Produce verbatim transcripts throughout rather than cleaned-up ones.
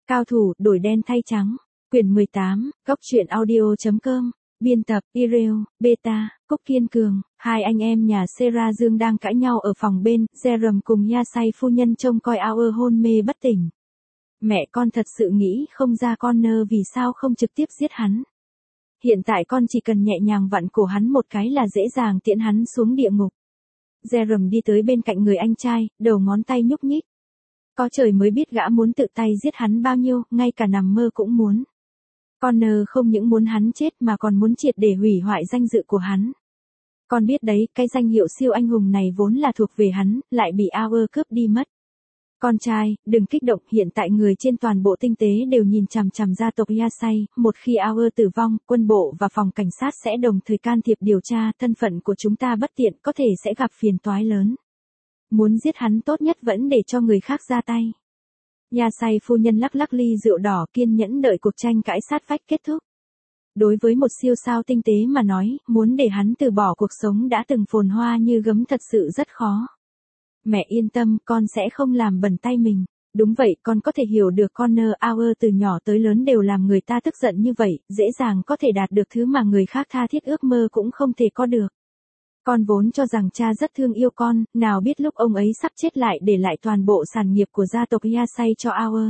Cao thủ, đổi đen thay trắng. Quyển mười tám, góc truyện audio.com. Biên tập, Ireo, Beta, Cúc Kiên Cường. Hai anh em nhà Sera Dương đang cãi nhau ở phòng bên, Jerome cùng Yasai phu nhân trông coi Aur hôn mê bất tỉnh. Mẹ con thật sự nghĩ không ra Connor vì sao không trực tiếp giết hắn. Hiện tại con chỉ cần nhẹ nhàng vặn cổ hắn một cái là dễ dàng tiễn hắn xuống địa ngục. Jerome đi tới bên cạnh người anh trai, đầu ngón tay nhúc nhích. Có trời mới biết gã muốn tự tay giết hắn bao nhiêu, ngay cả nằm mơ cũng muốn. Connor không những muốn hắn chết mà còn muốn triệt để hủy hoại danh dự của hắn. Con biết đấy, cái danh hiệu siêu anh hùng này vốn là thuộc về hắn, lại bị Aur cướp đi mất. Con trai, đừng kích động, hiện tại người trên toàn bộ tinh tế đều nhìn chằm chằm gia tộc Yasai, một khi Aur tử vong, quân bộ và phòng cảnh sát sẽ đồng thời can thiệp điều tra, thân phận của chúng ta bất tiện, có thể sẽ gặp phiền toái lớn. Muốn giết hắn tốt nhất vẫn để cho người khác ra tay. Yasai phu nhân lắc lắc ly rượu đỏ, kiên nhẫn đợi cuộc tranh cãi sát vách kết thúc. Đối với một siêu sao tinh tế mà nói, muốn để hắn từ bỏ cuộc sống đã từng phồn hoa như gấm thật sự rất khó. Mẹ yên tâm, con sẽ không làm bẩn tay mình. Đúng vậy, con có thể hiểu được Connor Aur từ nhỏ tới lớn đều làm người ta tức giận như vậy, dễ dàng có thể đạt được thứ mà người khác tha thiết ước mơ cũng không thể có được. Con vốn cho rằng cha rất thương yêu con, nào biết lúc ông ấy sắp chết lại để lại toàn bộ sản nghiệp của gia tộc Yasai cho Aur.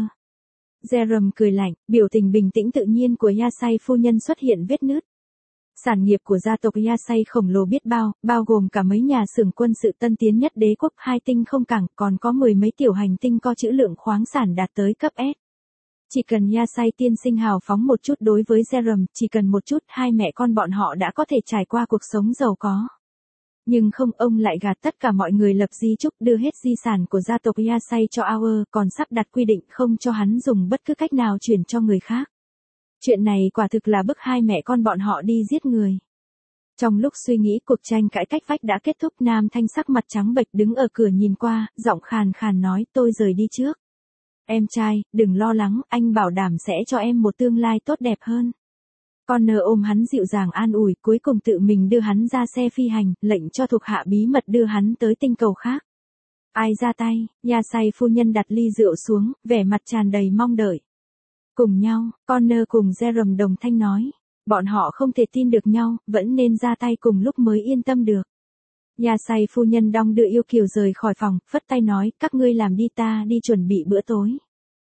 Jerome cười lạnh, biểu tình bình tĩnh tự nhiên của Yasai phu nhân xuất hiện vết nứt. Sản nghiệp của gia tộc Yasai khổng lồ biết bao, bao gồm cả mấy nhà xưởng quân sự tân tiến nhất đế quốc, hai tinh không cảng, còn có mười mấy tiểu hành tinh có trữ lượng khoáng sản đạt tới cấp S. Chỉ cần Yasai tiên sinh hào phóng một chút đối với Jerome, chỉ cần một chút, hai mẹ con bọn họ đã có thể trải qua cuộc sống giàu có. Nhưng không, ông lại gạt tất cả mọi người lập di chúc đưa hết di sản của gia tộc Yasai cho Aur, còn sắp đặt quy định không cho hắn dùng bất cứ cách nào chuyển cho người khác. Chuyện này quả thực là bức hai mẹ con bọn họ đi giết người. Trong lúc suy nghĩ, cuộc tranh cãi cách vách đã kết thúc. Nam Thanh sắc mặt trắng bệch đứng ở cửa nhìn qua, giọng khàn khàn nói, tôi rời đi trước. Em trai, đừng lo lắng, anh bảo đảm sẽ cho em một tương lai tốt đẹp hơn. Connor ôm hắn dịu dàng an ủi, cuối cùng tự mình đưa hắn ra xe phi hành, lệnh cho thuộc hạ bí mật đưa hắn tới tinh cầu khác. Ai ra tay? Yasai phu nhân đặt ly rượu xuống, vẻ mặt tràn đầy mong đợi. Cùng nhau, Connor cùng Jerome đồng thanh nói. Bọn họ không thể tin được nhau, vẫn nên ra tay cùng lúc mới yên tâm được. Yasai phu nhân đong đưa yêu kiều rời khỏi phòng, phất tay nói, các ngươi làm đi, ta đi chuẩn bị bữa tối.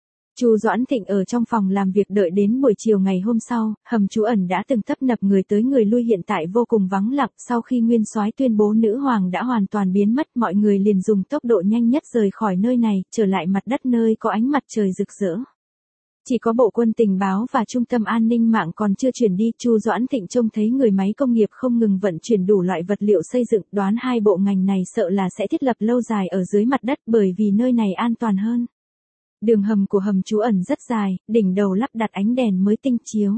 Chu Doãn Thịnh ở trong phòng làm việc đợi đến buổi chiều ngày hôm sau, hầm trú ẩn đã từng tấp nập người tới người lui hiện tại vô cùng vắng lặng, sau khi nguyên soái tuyên bố nữ hoàng đã hoàn toàn biến mất, mọi người liền dùng tốc độ nhanh nhất rời khỏi nơi này, trở lại mặt đất nơi có ánh mặt trời rực rỡ. Chỉ có bộ quân tình báo và trung tâm an ninh mạng còn chưa chuyển đi. Chu Doãn Thịnh trông thấy người máy công nghiệp không ngừng vận chuyển đủ loại vật liệu xây dựng, đoán hai bộ ngành này sợ là sẽ thiết lập lâu dài ở dưới mặt đất bởi vì nơi này an toàn hơn. Đường hầm của hầm trú ẩn rất dài, đỉnh đầu lắp đặt ánh đèn mới tinh chiếu.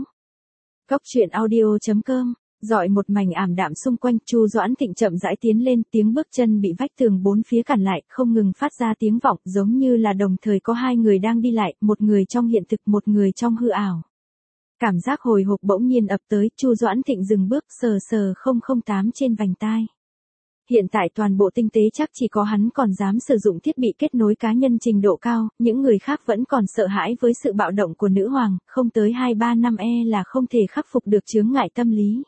Góc truyện audio.com. Dọi một mảnh ảm đạm xung quanh, Chu Doãn Thịnh chậm rãi tiến lên, tiếng bước chân bị vách tường bốn phía cản lại, không ngừng phát ra tiếng vọng, giống như là đồng thời có hai người đang đi lại, một người trong hiện thực, một người trong hư ảo. Cảm giác hồi hộp bỗng nhiên ập tới, Chu Doãn Thịnh dừng bước, sờ sờ không không tám trên vành tai. Hiện tại toàn bộ tinh tế chắc chỉ có hắn còn dám sử dụng thiết bị kết nối cá nhân trình độ cao, những người khác vẫn còn sợ hãi với sự bạo động của nữ hoàng, không tới hai ba năm e là không thể khắc phục được chướng ngại tâm lý.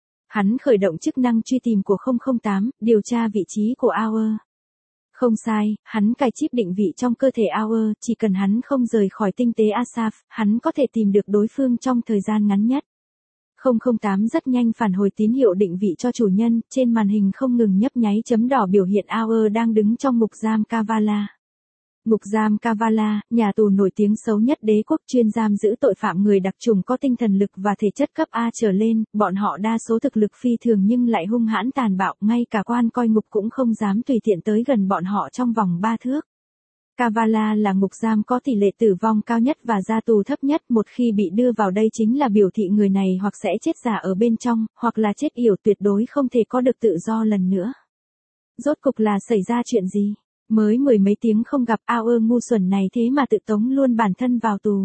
Hắn khởi động chức năng truy tìm của không không tám, điều tra vị trí của Aur. Không sai, hắn cài chip định vị trong cơ thể Aur, chỉ cần hắn không rời khỏi tinh tế Asaf, hắn có thể tìm được đối phương trong thời gian ngắn nhất. không không tám rất nhanh phản hồi tín hiệu định vị cho chủ nhân, trên màn hình không ngừng nhấp nháy chấm đỏ biểu hiện Aur đang đứng trong ngục giam Kavala. Ngục giam Kavala, nhà tù nổi tiếng xấu nhất đế quốc, chuyên giam giữ tội phạm người đặc chủng có tinh thần lực và thể chất cấp A trở lên, bọn họ đa số thực lực phi thường nhưng lại hung hãn tàn bạo, ngay cả quan coi ngục cũng không dám tùy tiện tới gần bọn họ trong vòng ba thước. Kavala là ngục giam có tỷ lệ tử vong cao nhất và ra tù thấp nhất, một khi bị đưa vào đây chính là biểu thị người này hoặc sẽ chết giả ở bên trong, hoặc là chết yểu, tuyệt đối không thể có được tự do lần nữa. Rốt cục là xảy ra chuyện gì? Mới mười mấy tiếng không gặp, Aur ngu xuẩn này thế mà tự tống luôn bản thân vào tù.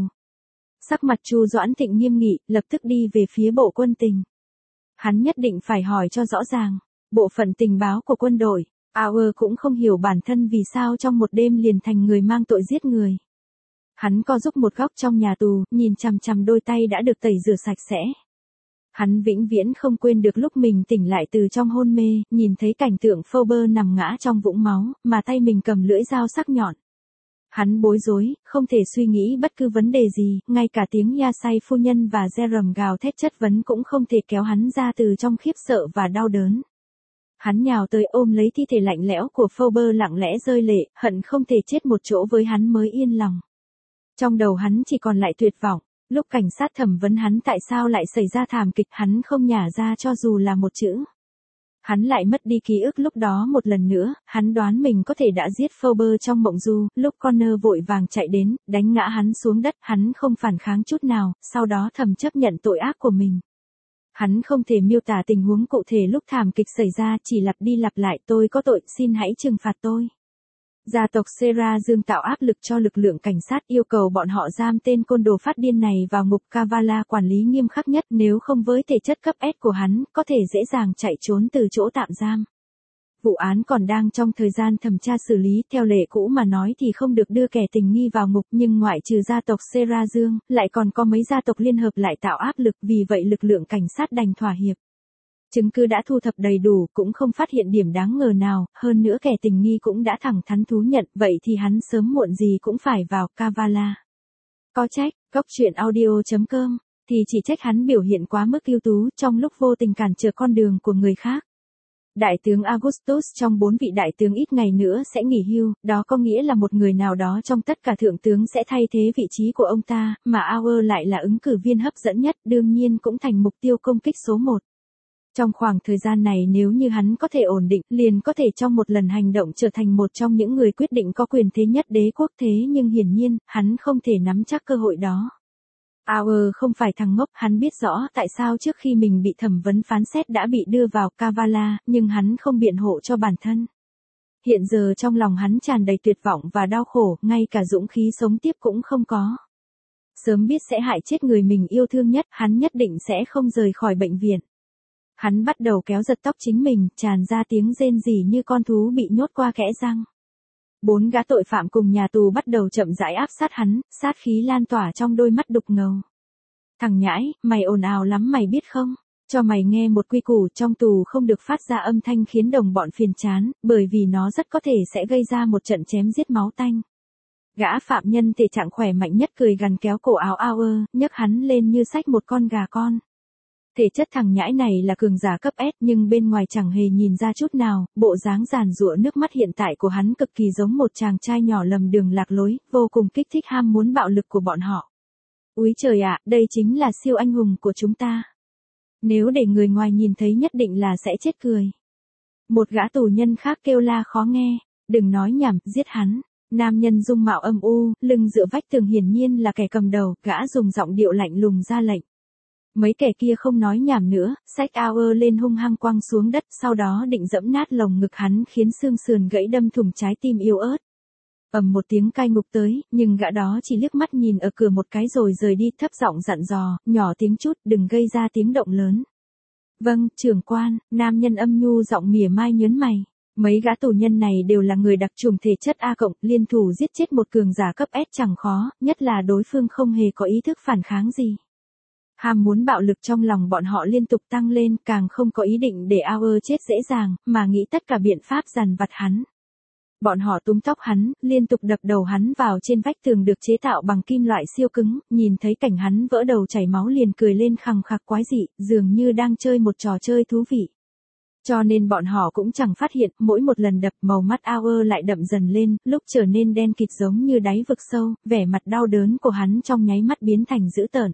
Sắc mặt Chu Doãn Thịnh nghiêm nghị, lập tức đi về phía bộ quân tình. Hắn nhất định phải hỏi cho rõ ràng, bộ phận tình báo của quân đội, Aur cũng không hiểu bản thân vì sao trong một đêm liền thành người mang tội giết người. Hắn co giúp một góc trong nhà tù, nhìn chằm chằm đôi tay đã được tẩy rửa sạch sẽ. Hắn vĩnh viễn không quên được lúc mình tỉnh lại từ trong hôn mê, nhìn thấy cảnh tượng Phoebe nằm ngã trong vũng máu, mà tay mình cầm lưỡi dao sắc nhọn. Hắn bối rối, không thể suy nghĩ bất cứ vấn đề gì, ngay cả tiếng Yasai phu nhân và Jerome gào thét chất vấn cũng không thể kéo hắn ra từ trong khiếp sợ và đau đớn. Hắn nhào tới ôm lấy thi thể lạnh lẽo của Phoebe lặng lẽ rơi lệ, hận không thể chết một chỗ với hắn mới yên lòng. Trong đầu hắn chỉ còn lại tuyệt vọng, lúc cảnh sát thẩm vấn hắn tại sao lại xảy ra thảm kịch hắn không nhả ra cho dù là một chữ. Hắn lại mất đi ký ức lúc đó một lần nữa, hắn đoán mình có thể đã giết Phoebe trong mộng du, lúc Connor vội vàng chạy đến, đánh ngã hắn xuống đất, hắn không phản kháng chút nào, sau đó thầm chấp nhận tội ác của mình. Hắn không thể miêu tả tình huống cụ thể lúc thảm kịch xảy ra, chỉ lặp đi lặp lại, tôi có tội, xin hãy trừng phạt tôi. Gia tộc Sera Dương tạo áp lực cho lực lượng cảnh sát, yêu cầu bọn họ giam tên côn đồ phát điên này vào ngục Kavala quản lý nghiêm khắc nhất, nếu không với thể chất cấp S của hắn, có thể dễ dàng chạy trốn từ chỗ tạm giam. Vụ án còn đang trong thời gian thẩm tra xử lý, theo lệ cũ mà nói thì không được đưa kẻ tình nghi vào ngục, nhưng ngoại trừ gia tộc Sera Dương, lại còn có mấy gia tộc liên hợp lại tạo áp lực, vì vậy lực lượng cảnh sát đành thỏa hiệp. Chứng cứ đã thu thập đầy đủ, cũng không phát hiện điểm đáng ngờ nào, hơn nữa kẻ tình nghi cũng đã thẳng thắn thú nhận, vậy thì hắn sớm muộn gì cũng phải vào Kavala. Có trách, góc truyện audio chấm com, thì chỉ trách hắn biểu hiện quá mức ưu tú trong lúc vô tình cản trở con đường của người khác. Đại tướng Augustus trong bốn vị đại tướng ít ngày nữa sẽ nghỉ hưu, đó có nghĩa là một người nào đó trong tất cả thượng tướng sẽ thay thế vị trí của ông ta, mà Auer lại là ứng cử viên hấp dẫn nhất, đương nhiên cũng thành mục tiêu công kích số một. Trong khoảng thời gian này nếu như hắn có thể ổn định, liền có thể trong một lần hành động trở thành một trong những người quyết định có quyền thế nhất đế quốc, thế nhưng hiển nhiên, hắn không thể nắm chắc cơ hội đó. Auer không phải thằng ngốc, hắn biết rõ tại sao trước khi mình bị thẩm vấn phán xét đã bị đưa vào Kavala, nhưng hắn không biện hộ cho bản thân. Hiện giờ trong lòng hắn tràn đầy tuyệt vọng và đau khổ, ngay cả dũng khí sống tiếp cũng không có. Sớm biết sẽ hại chết người mình yêu thương nhất, hắn nhất định sẽ không rời khỏi bệnh viện. Hắn bắt đầu kéo giật tóc chính mình, tràn ra tiếng rên rỉ như con thú bị nhốt qua kẽ răng. Bốn gã tội phạm cùng nhà tù bắt đầu chậm rãi áp sát hắn, sát khí lan tỏa trong đôi mắt đục ngầu. Thằng nhãi, mày ồn ào lắm mày biết không? Cho mày nghe một quy củ, trong tù không được phát ra âm thanh khiến đồng bọn phiền chán, bởi vì nó rất có thể sẽ gây ra một trận chém giết máu tanh. Gã phạm nhân thể trạng khỏe mạnh nhất cười gằn kéo cổ áo Auer, nhấc hắn lên như xách một con gà con. Thể chất thằng nhãi này là cường giả cấp S nhưng bên ngoài chẳng hề nhìn ra chút nào, bộ dáng giàn giụa nước mắt hiện tại của hắn cực kỳ giống một chàng trai nhỏ lầm đường lạc lối, vô cùng kích thích ham muốn bạo lực của bọn họ. Úi trời ạ, đây chính là siêu anh hùng của chúng ta. Nếu để người ngoài nhìn thấy nhất định là sẽ chết cười. Một gã tù nhân khác kêu la khó nghe, đừng nói nhảm, giết hắn. Nam nhân dung mạo âm u, lưng dựa vách tường hiển nhiên là kẻ cầm đầu, gã dùng giọng điệu lạnh lùng ra lệnh. Mấy kẻ kia không nói nhảm nữa, xách Auer lên hung hăng quăng xuống đất, sau đó định dẫm nát lồng ngực hắn khiến xương sườn gãy đâm thủng trái tim yếu ớt. Ầm một tiếng cai ngục tới, nhưng gã đó chỉ liếc mắt nhìn ở cửa một cái rồi rời đi, thấp giọng dặn dò, nhỏ tiếng chút, đừng gây ra tiếng động lớn. Vâng, trưởng quan, nam nhân âm nhu giọng mỉa mai nhớn mày. Mấy gã tù nhân này đều là người đặc trùng thể chất A cộng, liên thủ giết chết một cường giả cấp S chẳng khó, nhất là đối phương không hề có ý thức phản kháng gì. Ham muốn bạo lực trong lòng bọn họ liên tục tăng lên, càng không có ý định để Auer chết dễ dàng, mà nghĩ tất cả biện pháp dằn vặt hắn. Bọn họ túm tóc hắn, liên tục đập đầu hắn vào trên vách tường được chế tạo bằng kim loại siêu cứng, nhìn thấy cảnh hắn vỡ đầu chảy máu liền cười lên khằng khặc quái dị, dường như đang chơi một trò chơi thú vị. Cho nên bọn họ cũng chẳng phát hiện, mỗi một lần đập màu mắt Auer lại đậm dần lên, lúc trở nên đen kịt giống như đáy vực sâu, vẻ mặt đau đớn của hắn trong nháy mắt biến thành dữ tợn.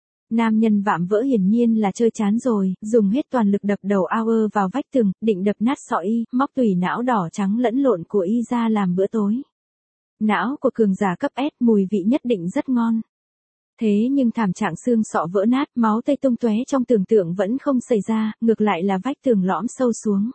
Nam nhân vạm vỡ hiển nhiên là chơi chán rồi, dùng hết toàn lực đập đầu Auer vào vách tường, định đập nát sọ y, móc tủy não đỏ trắng lẫn lộn của y ra làm bữa tối. Não của cường giả cấp S mùi vị nhất định rất ngon. Thế nhưng thảm trạng xương sọ vỡ nát, máu tươi tung tóe trong tưởng tượng vẫn không xảy ra, ngược lại là vách tường lõm sâu xuống.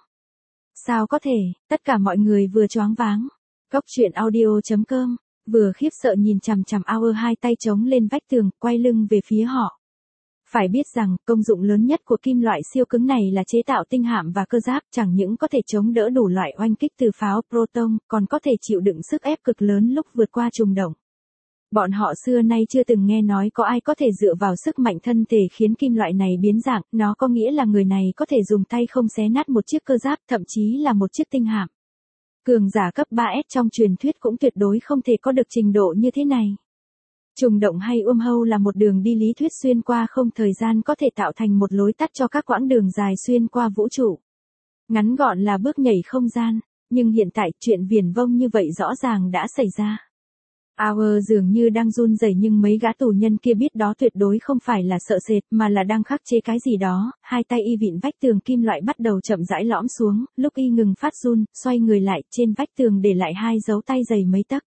Sao có thể, tất cả mọi người vừa choáng váng. Góc truyện audio chấm com, vừa khiếp sợ nhìn chằm chằm Auer hai tay chống lên vách tường, quay lưng về phía họ. Phải biết rằng, công dụng lớn nhất của kim loại siêu cứng này là chế tạo tinh hạm và cơ giáp, chẳng những có thể chống đỡ đủ loại oanh kích từ pháo proton, còn có thể chịu đựng sức ép cực lớn lúc vượt qua trùng động. Bọn họ xưa nay chưa từng nghe nói có ai có thể dựa vào sức mạnh thân thể khiến kim loại này biến dạng, nó có nghĩa là người này có thể dùng tay không xé nát một chiếc cơ giáp, thậm chí là một chiếc tinh hạm. Cường giả cấp ba S trong truyền thuyết cũng tuyệt đối không thể có được trình độ như thế này. Trùng động hay wormhole là một đường đi lý thuyết xuyên qua không thời gian có thể tạo thành một lối tắt cho các quãng đường dài xuyên qua vũ trụ. Ngắn gọn là bước nhảy không gian, nhưng hiện tại chuyện viển vông như vậy rõ ràng đã xảy ra. Hour dường như đang run rẩy nhưng mấy gã tù nhân kia biết đó tuyệt đối không phải là sợ sệt mà là đang khắc chế cái gì đó, hai tay y vịn vách tường kim loại bắt đầu chậm rãi lõm xuống, lúc y ngừng phát run, xoay người lại trên vách tường để lại hai dấu tay dày mấy tấc.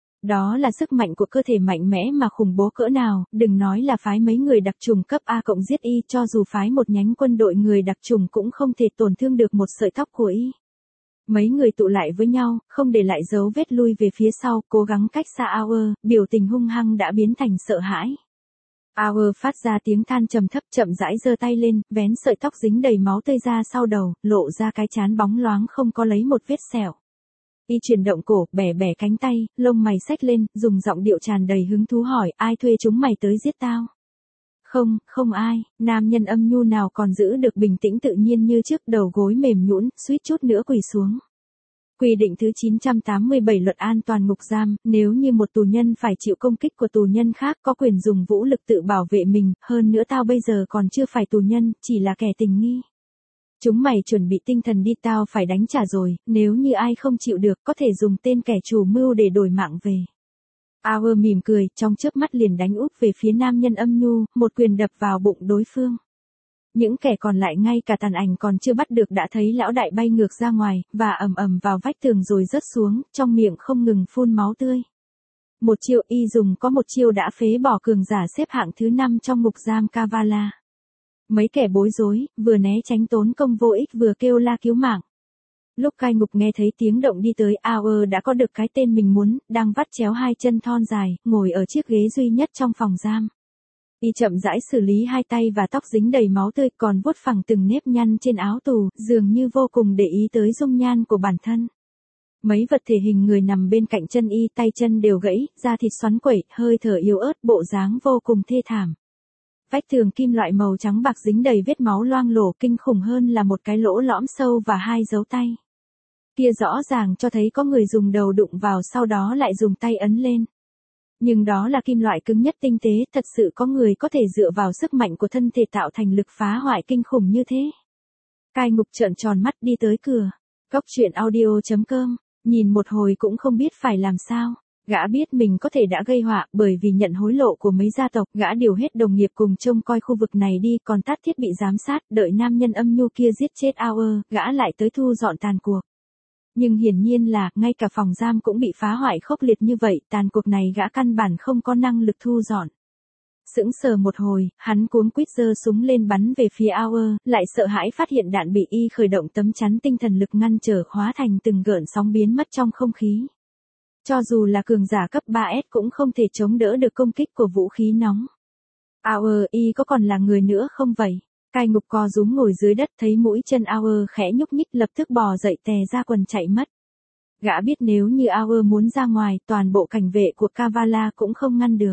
Đó là sức mạnh của cơ thể mạnh mẽ mà khủng bố cỡ nào, đừng nói là phái mấy người đặc trùng cấp A cộng giết y, cho dù phái một nhánh quân đội người đặc trùng cũng không thể tổn thương được một sợi tóc của y. Mấy người tụ lại với nhau, không để lại dấu vết lui về phía sau, cố gắng cách xa Hour, biểu tình hung hăng đã biến thành sợ hãi. Hour phát ra tiếng than trầm thấp chậm rãi giơ tay lên, vén sợi tóc dính đầy máu tươi ra sau đầu, lộ ra cái trán bóng loáng không có lấy một vết sẹo. Y chuyển động cổ, bẻ bẻ cánh tay, lông mày xách lên, dùng giọng điệu tràn đầy hứng thú hỏi, ai thuê chúng mày tới giết tao? Không, không ai, nam nhân âm nhu nào còn giữ được bình tĩnh tự nhiên như trước, đầu gối mềm nhũn, suýt chút nữa quỳ xuống. Quy định thứ chín trăm tám mươi bảy luật an toàn ngục giam, nếu như một tù nhân phải chịu công kích của tù nhân khác có quyền dùng vũ lực tự bảo vệ mình, hơn nữa tao bây giờ còn chưa phải tù nhân, chỉ là kẻ tình nghi. Chúng mày chuẩn bị tinh thần đi, tao phải đánh trả rồi, nếu như ai không chịu được có thể dùng tên kẻ chủ mưu để đổi mạng về. Hour mỉm cười, trong chớp mắt liền đánh úp về phía nam nhân âm nhu, một quyền đập vào bụng đối phương. Những kẻ còn lại ngay cả tàn ảnh còn chưa bắt được đã thấy lão đại bay ngược ra ngoài, và ầm ầm vào vách tường rồi rớt xuống, trong miệng không ngừng phun máu tươi. Một chiêu y dùng có một chiêu đã phế bỏ cường giả xếp hạng thứ năm trong ngục giam Kavala. Mấy kẻ bối rối, vừa né tránh tốn công vô ích vừa kêu la cứu mạng. Lúc cai ngục nghe thấy tiếng động đi tới, Hour đã có được cái tên mình muốn, đang vắt chéo hai chân thon dài, ngồi ở chiếc ghế duy nhất trong phòng giam. Y chậm rãi xử lý hai tay và tóc dính đầy máu tươi, còn vuốt phẳng từng nếp nhăn trên áo tù, dường như vô cùng để ý tới dung nhan của bản thân. Mấy vật thể hình người nằm bên cạnh chân y, tay chân đều gãy, da thịt xoắn quẩy, hơi thở yếu ớt, bộ dáng vô cùng thê thảm. Vách tường kim loại màu trắng bạc dính đầy vết máu loang lổ, kinh khủng hơn là một cái lỗ lõm sâu và hai dấu tay. Kia rõ ràng cho thấy có người dùng đầu đụng vào sau đó lại dùng tay ấn lên. Nhưng đó là kim loại cứng nhất tinh tế, thật sự có người có thể dựa vào sức mạnh của thân thể tạo thành lực phá hoại kinh khủng như thế. Cai ngục trợn tròn mắt đi tới cửa. Cốc truyện audio chấm com, nhìn một hồi cũng không biết phải làm sao. Gã biết mình có thể đã gây họa, bởi vì nhận hối lộ của mấy gia tộc, gã điều hết đồng nghiệp cùng trông coi khu vực này đi, còn tắt thiết bị giám sát, đợi nam nhân âm nhu kia giết chết Hour, gã lại tới thu dọn tàn cuộc. Nhưng hiển nhiên là, ngay cả phòng giam cũng bị phá hoại khốc liệt như vậy, tàn cuộc này gã căn bản không có năng lực thu dọn. Sững sờ một hồi, hắn cuống quýt giơ súng lên bắn về phía Hour, lại sợ hãi phát hiện đạn bị y khởi động tấm chắn tinh thần lực ngăn trở, hóa thành từng gợn sóng biến mất trong không khí. Cho dù là cường giả cấp ba S cũng không thể chống đỡ được công kích của vũ khí nóng. Hour, y có còn là người nữa không vậy? Cai ngục co rúm ngồi dưới đất, thấy mũi chân Hour khẽ nhúc nhích, lập tức bò dậy tè ra quần chạy mất. Gã biết nếu như Hour muốn ra ngoài, toàn bộ cảnh vệ của Kavala cũng không ngăn được.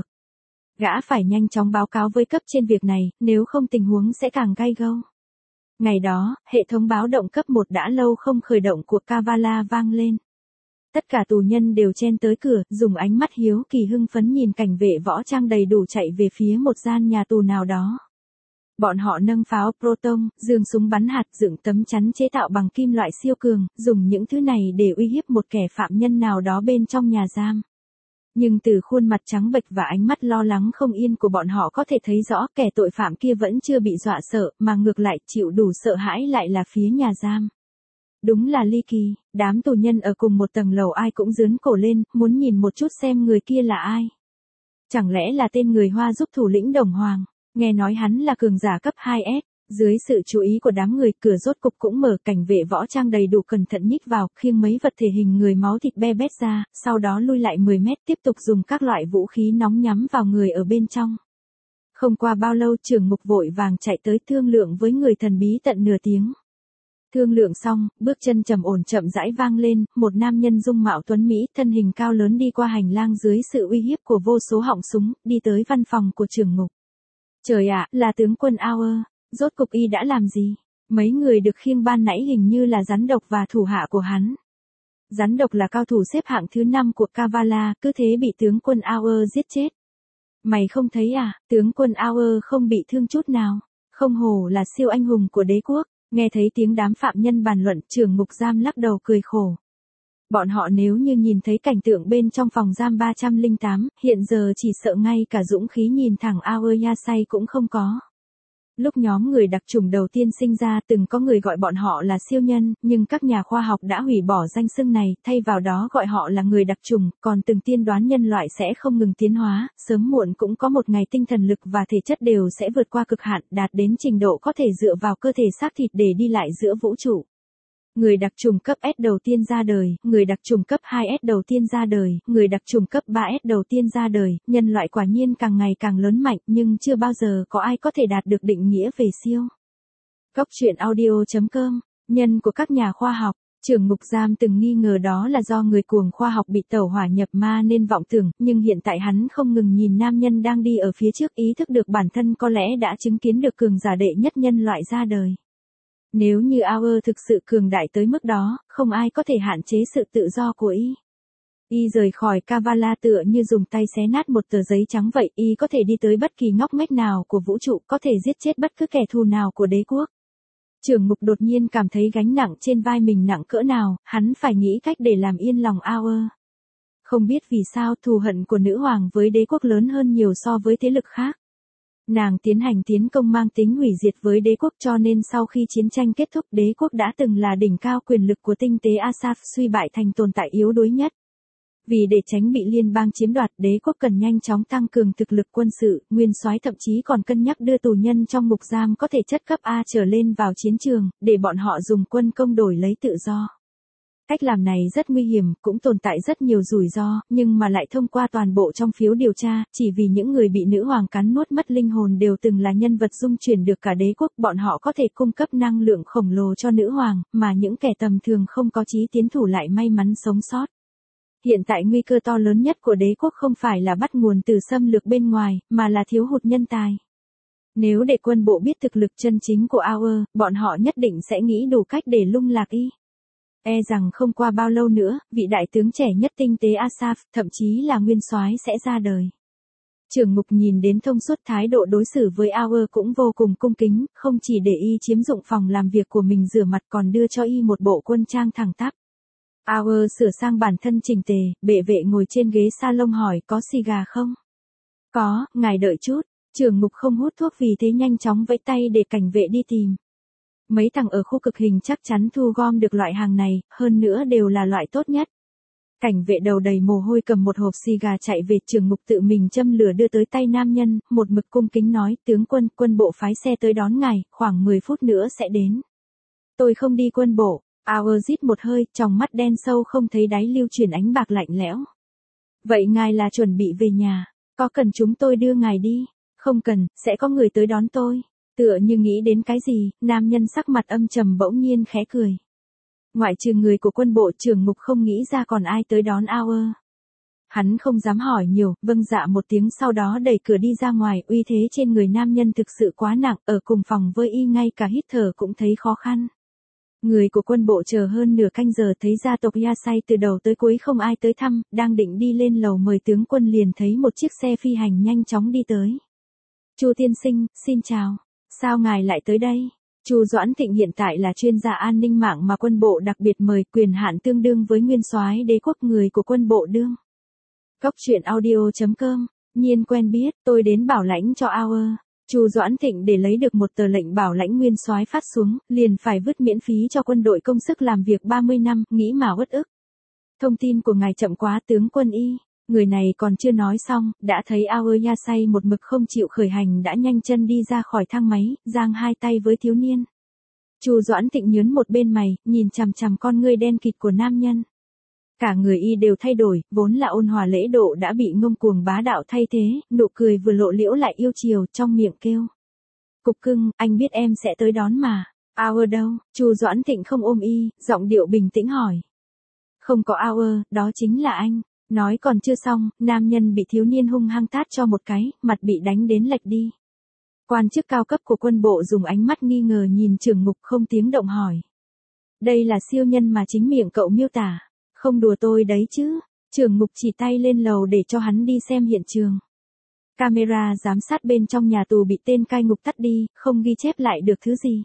Gã phải nhanh chóng báo cáo với cấp trên việc này, nếu không tình huống sẽ càng gay gâu. Ngày đó, hệ thống báo động cấp một đã lâu không khởi động của Kavala vang lên. Tất cả tù nhân đều chen tới cửa, dùng ánh mắt hiếu kỳ hưng phấn nhìn cảnh vệ võ trang đầy đủ chạy về phía một gian nhà tù nào đó. Bọn họ nâng pháo proton, giương súng bắn hạt, dựng tấm chắn chế tạo bằng kim loại siêu cường, dùng những thứ này để uy hiếp một kẻ phạm nhân nào đó bên trong nhà giam. Nhưng từ khuôn mặt trắng bệch và ánh mắt lo lắng không yên của bọn họ có thể thấy rõ kẻ tội phạm kia vẫn chưa bị dọa sợ, mà ngược lại chịu đủ sợ hãi lại là phía nhà giam. Đúng là ly kỳ, đám tù nhân ở cùng một tầng lầu ai cũng giương cổ lên, muốn nhìn một chút xem người kia là ai. Chẳng lẽ là tên người Hoa giúp thủ lĩnh Đồng Hoàng, nghe nói hắn là cường giả cấp hai S. Dưới sự chú ý của đám người, cửa rốt cục cũng mở, cảnh vệ võ trang đầy đủ cẩn thận nhích vào, khiêng mấy vật thể hình người máu thịt be bét ra, sau đó lui lại mười mét tiếp tục dùng các loại vũ khí nóng nhắm vào người ở bên trong. Không qua bao lâu trưởng ngục vội vàng chạy tới thương lượng với người thần bí tận nửa tiếng. Thương lượng xong, bước chân trầm ổn chậm rãi vang lên, một nam nhân dung mạo tuấn Mỹ, thân hình cao lớn đi qua hành lang dưới sự uy hiếp của vô số họng súng, đi tới văn phòng của trưởng ngục. Trời ạ, là tướng quân Auer, rốt cục y đã làm gì? Mấy người được khiêng ban nãy hình như là rắn độc và thủ hạ của hắn. Rắn độc là cao thủ xếp hạng thứ năm của Kavala, cứ thế bị tướng quân Auer giết chết. Mày không thấy à, tướng quân Auer không bị thương chút nào, không hổ là siêu anh hùng của đế quốc. Nghe thấy tiếng đám phạm nhân bàn luận, trưởng ngục giam lắc đầu cười khổ. Bọn họ nếu như nhìn thấy cảnh tượng bên trong phòng giam ba trăm lẻ tám, hiện giờ chỉ sợ ngay cả dũng khí nhìn thẳng Auer Yasai cũng không có. Lúc nhóm người đặc chủng đầu tiên sinh ra từng có người gọi bọn họ là siêu nhân, nhưng các nhà khoa học đã hủy bỏ danh xưng này, thay vào đó gọi họ là người đặc chủng, còn từng tiên đoán nhân loại sẽ không ngừng tiến hóa, sớm muộn cũng có một ngày tinh thần lực và thể chất đều sẽ vượt qua cực hạn, đạt đến trình độ có thể dựa vào cơ thể xác thịt để đi lại giữa vũ trụ. Người đặc chủng cấp S đầu tiên ra đời, người đặc chủng cấp hai S đầu tiên ra đời, người đặc chủng cấp ba S đầu tiên ra đời, nhân loại quả nhiên càng ngày càng lớn mạnh nhưng chưa bao giờ có ai có thể đạt được định nghĩa về siêu. Góc truyện audio chấm com, nhân của các nhà khoa học, trưởng ngục giam từng nghi ngờ đó là do người cuồng khoa học bị tẩu hỏa nhập ma nên vọng tưởng, nhưng hiện tại hắn không ngừng nhìn nam nhân đang đi ở phía trước, ý thức được bản thân có lẽ đã chứng kiến được cường giả đệ nhất nhân loại ra đời. Nếu như Auer thực sự cường đại tới mức đó, không ai có thể hạn chế sự tự do của y. Y rời khỏi Kavala tựa như dùng tay xé nát một tờ giấy trắng vậy, y có thể đi tới bất kỳ ngóc ngách nào của vũ trụ, có thể giết chết bất cứ kẻ thù nào của đế quốc. Trưởng ngục đột nhiên cảm thấy gánh nặng trên vai mình nặng cỡ nào, hắn phải nghĩ cách để làm yên lòng Auer. Không biết vì sao thù hận của nữ hoàng với đế quốc lớn hơn nhiều so với thế lực khác. Nàng tiến hành tiến công mang tính hủy diệt với đế quốc cho nên sau khi chiến tranh kết thúc đế quốc đã từng là đỉnh cao quyền lực của tinh tế Asaf suy bại thành tồn tại yếu đuối nhất. Vì để tránh bị liên bang chiếm đoạt đế quốc cần nhanh chóng tăng cường thực lực quân sự, nguyên soái thậm chí còn cân nhắc đưa tù nhân trong ngục giam có thể chất cấp A trở lên vào chiến trường, để bọn họ dùng quân công đổi lấy tự do. Cách làm này rất nguy hiểm, cũng tồn tại rất nhiều rủi ro, nhưng mà lại thông qua toàn bộ trong phiếu điều tra, chỉ vì những người bị nữ hoàng cắn nuốt mất linh hồn đều từng là nhân vật dung chuyển được cả đế quốc, bọn họ có thể cung cấp năng lượng khổng lồ cho nữ hoàng, mà những kẻ tầm thường không có chí tiến thủ lại may mắn sống sót. Hiện tại nguy cơ to lớn nhất của đế quốc không phải là bắt nguồn từ xâm lược bên ngoài, mà là thiếu hụt nhân tài. Nếu để quân bộ biết thực lực chân chính của Auer, bọn họ nhất định sẽ nghĩ đủ cách để lung lạc y. E rằng không qua bao lâu nữa, vị đại tướng trẻ nhất tinh tế Asaf, thậm chí là nguyên soái sẽ ra đời. Trưởng ngục nhìn đến thông suốt thái độ đối xử với Auer cũng vô cùng cung kính, không chỉ để y chiếm dụng phòng làm việc của mình rửa mặt còn đưa cho y một bộ quân trang thẳng tắp. Auer sửa sang bản thân chỉnh tề, bệ vệ ngồi trên ghế salon hỏi có xì gà không? Có, ngài đợi chút, trưởng ngục không hút thuốc vì thế nhanh chóng vẫy tay để cảnh vệ đi tìm. Mấy thằng ở khu cực hình chắc chắn thu gom được loại hàng này, hơn nữa đều là loại tốt nhất. Cảnh vệ đầu đầy mồ hôi cầm một hộp xì gà chạy về trưởng ngục tự mình châm lửa đưa tới tay nam nhân, một mực cung kính nói, tướng quân, quân bộ phái xe tới đón ngài, khoảng mười phút nữa sẽ đến. Tôi không đi quân bộ, Auer rít một hơi, tròng mắt đen sâu không thấy đáy lưu chuyển ánh bạc lạnh lẽo. Vậy ngài là chuẩn bị về nhà, có cần chúng tôi đưa ngài đi? Không cần, sẽ có người tới đón tôi. Tựa như nghĩ đến cái gì, nam nhân sắc mặt âm trầm bỗng nhiên khẽ cười. Ngoại trừ người của quân bộ trưởng ngục không nghĩ ra còn ai tới đón Auer. Hắn không dám hỏi nhiều, vâng dạ một tiếng sau đó đẩy cửa đi ra ngoài, uy thế trên người nam nhân thực sự quá nặng, ở cùng phòng với y ngay cả hít thở cũng thấy khó khăn. Người của quân bộ chờ hơn nửa canh giờ thấy gia tộc Yasai từ đầu tới cuối không ai tới thăm, đang định đi lên lầu mời tướng quân liền thấy một chiếc xe phi hành nhanh chóng đi tới. Chu tiên sinh, xin chào. Sao ngài lại tới đây? Chu Doãn Thịnh hiện tại là chuyên gia an ninh mạng mà quân bộ đặc biệt mời, quyền hạn tương đương với nguyên soái đế quốc, người của quân bộ đương. Góc truyện audio chấm com, nhiên quen biết, tôi đến bảo lãnh cho Auer. Chu Doãn Thịnh để lấy được một tờ lệnh bảo lãnh nguyên soái phát xuống, liền phải vứt miễn phí cho quân đội công sức làm việc ba mươi năm, nghĩ mà uất ức. Thông tin của ngài chậm quá tướng quân y. Người này còn chưa nói xong, đã thấy Auer Yasai một mực không chịu khởi hành đã nhanh chân đi ra khỏi thang máy, giang hai tay với thiếu niên. Chu Doãn Thịnh nhướng một bên mày, nhìn chằm chằm con ngươi đen kịt của nam nhân. Cả người y đều thay đổi, vốn là ôn hòa lễ độ đã bị ngông cuồng bá đạo thay thế, nụ cười vừa lộ liễu lại yêu chiều, trong miệng kêu. Cục cưng, anh biết em sẽ tới đón mà. Hour đâu? Chu Doãn Thịnh không ôm y, giọng điệu bình tĩnh hỏi. Không có Hour, đó chính là anh. Nói còn chưa xong, nam nhân bị thiếu niên hung hăng tát cho một cái, mặt bị đánh đến lệch đi. Quan chức cao cấp của quân bộ dùng ánh mắt nghi ngờ nhìn Trường Mục không tiếng động hỏi. Đây là siêu nhân mà chính miệng cậu miêu tả. Không đùa tôi đấy chứ. Trường Mục chỉ tay lên lầu để cho hắn đi xem hiện trường. Camera giám sát bên trong nhà tù bị tên cai ngục tắt đi, không ghi chép lại được thứ gì.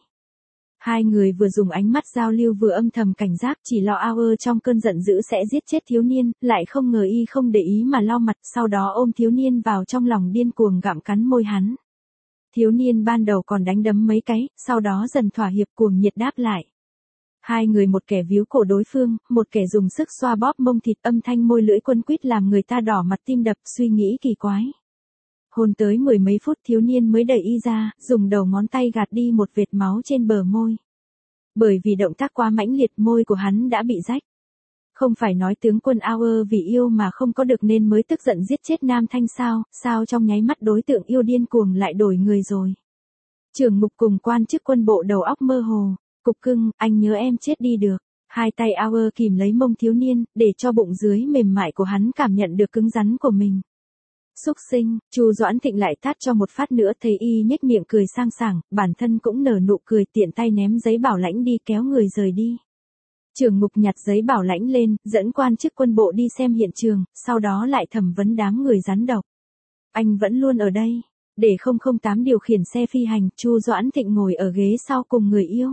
Hai người vừa dùng ánh mắt giao lưu vừa âm thầm cảnh giác, chỉ lo Hour trong cơn giận dữ sẽ giết chết thiếu niên, lại không ngờ y không để ý mà lau mặt, sau đó ôm thiếu niên vào trong lòng điên cuồng gặm cắn môi hắn. Thiếu niên ban đầu còn đánh đấm mấy cái, sau đó dần thỏa hiệp cuồng nhiệt đáp lại. Hai người một kẻ víu cổ đối phương, một kẻ dùng sức xoa bóp mông thịt, âm thanh môi lưỡi quấn quýt làm người ta đỏ mặt tim đập, suy nghĩ kỳ quái. Hôn tới mười mấy phút thiếu niên mới đẩy y ra, dùng đầu ngón tay gạt đi một vệt máu trên bờ môi. Bởi vì động tác quá mãnh liệt môi của hắn đã bị rách. Không phải nói tướng quân Hour vì yêu mà không có được nên mới tức giận giết chết Nam Thanh sao, sao trong nháy mắt đối tượng yêu điên cuồng lại đổi người rồi. Trưởng Mục cùng quan chức quân bộ đầu óc mơ hồ, cục cưng, anh nhớ em chết đi được. Hai tay Hour kìm lấy mông thiếu niên, để cho bụng dưới mềm mại của hắn cảm nhận được cứng rắn của mình. Xúc sinh, Chu Doãn Thịnh lại tát cho một phát nữa, thấy y nhếch miệng cười sang sảng, bản thân cũng nở nụ cười, tiện tay ném giấy bảo lãnh đi, kéo người rời đi. Trưởng Mục nhặt giấy bảo lãnh lên, dẫn quan chức quân bộ đi xem hiện trường, sau đó lại thẩm vấn đám người rắn độc. Anh vẫn luôn ở đây, để không không tám điều khiển xe phi hành, Chu Doãn Thịnh ngồi ở ghế sau cùng người yêu.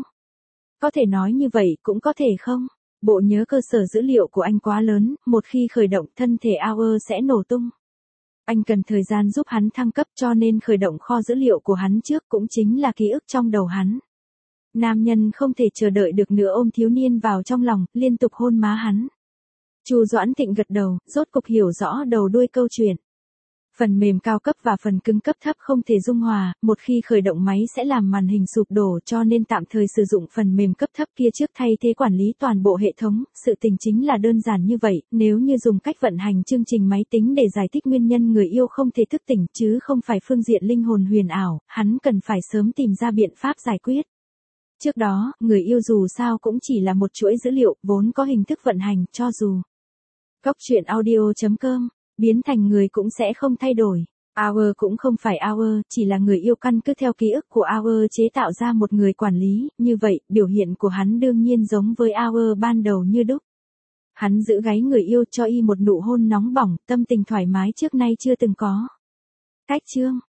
Có thể nói như vậy, cũng có thể không. Bộ nhớ cơ sở dữ liệu của anh quá lớn, một khi khởi động thân thể Hour sẽ nổ tung. Anh cần thời gian giúp hắn thăng cấp cho nên khởi động kho dữ liệu của hắn trước, cũng chính là ký ức trong đầu hắn. Nam nhân không thể chờ đợi được nữa ôm thiếu niên vào trong lòng, liên tục hôn má hắn. Chu Doãn Thịnh gật đầu, rốt cục hiểu rõ đầu đuôi câu chuyện. Phần mềm cao cấp và phần cứng cấp thấp không thể dung hòa, một khi khởi động máy sẽ làm màn hình sụp đổ, cho nên tạm thời sử dụng phần mềm cấp thấp kia trước thay thế quản lý toàn bộ hệ thống. Sự tình chính là đơn giản như vậy, nếu như dùng cách vận hành chương trình máy tính để giải thích nguyên nhân người yêu không thể thức tỉnh chứ không phải phương diện linh hồn huyền ảo, hắn cần phải sớm tìm ra biện pháp giải quyết. Trước đó, người yêu dù sao cũng chỉ là một chuỗi dữ liệu, vốn có hình thức vận hành, cho dù Cóc truyện audio chấm com biến thành người cũng sẽ không thay đổi. Hour cũng không phải Hour, chỉ là người yêu căn cứ theo ký ức của Hour chế tạo ra một người quản lý, như vậy, biểu hiện của hắn đương nhiên giống với Hour ban đầu như đúc. Hắn giữ gáy người yêu cho y một nụ hôn nóng bỏng, tâm tình thoải mái trước nay chưa từng có. Cách chương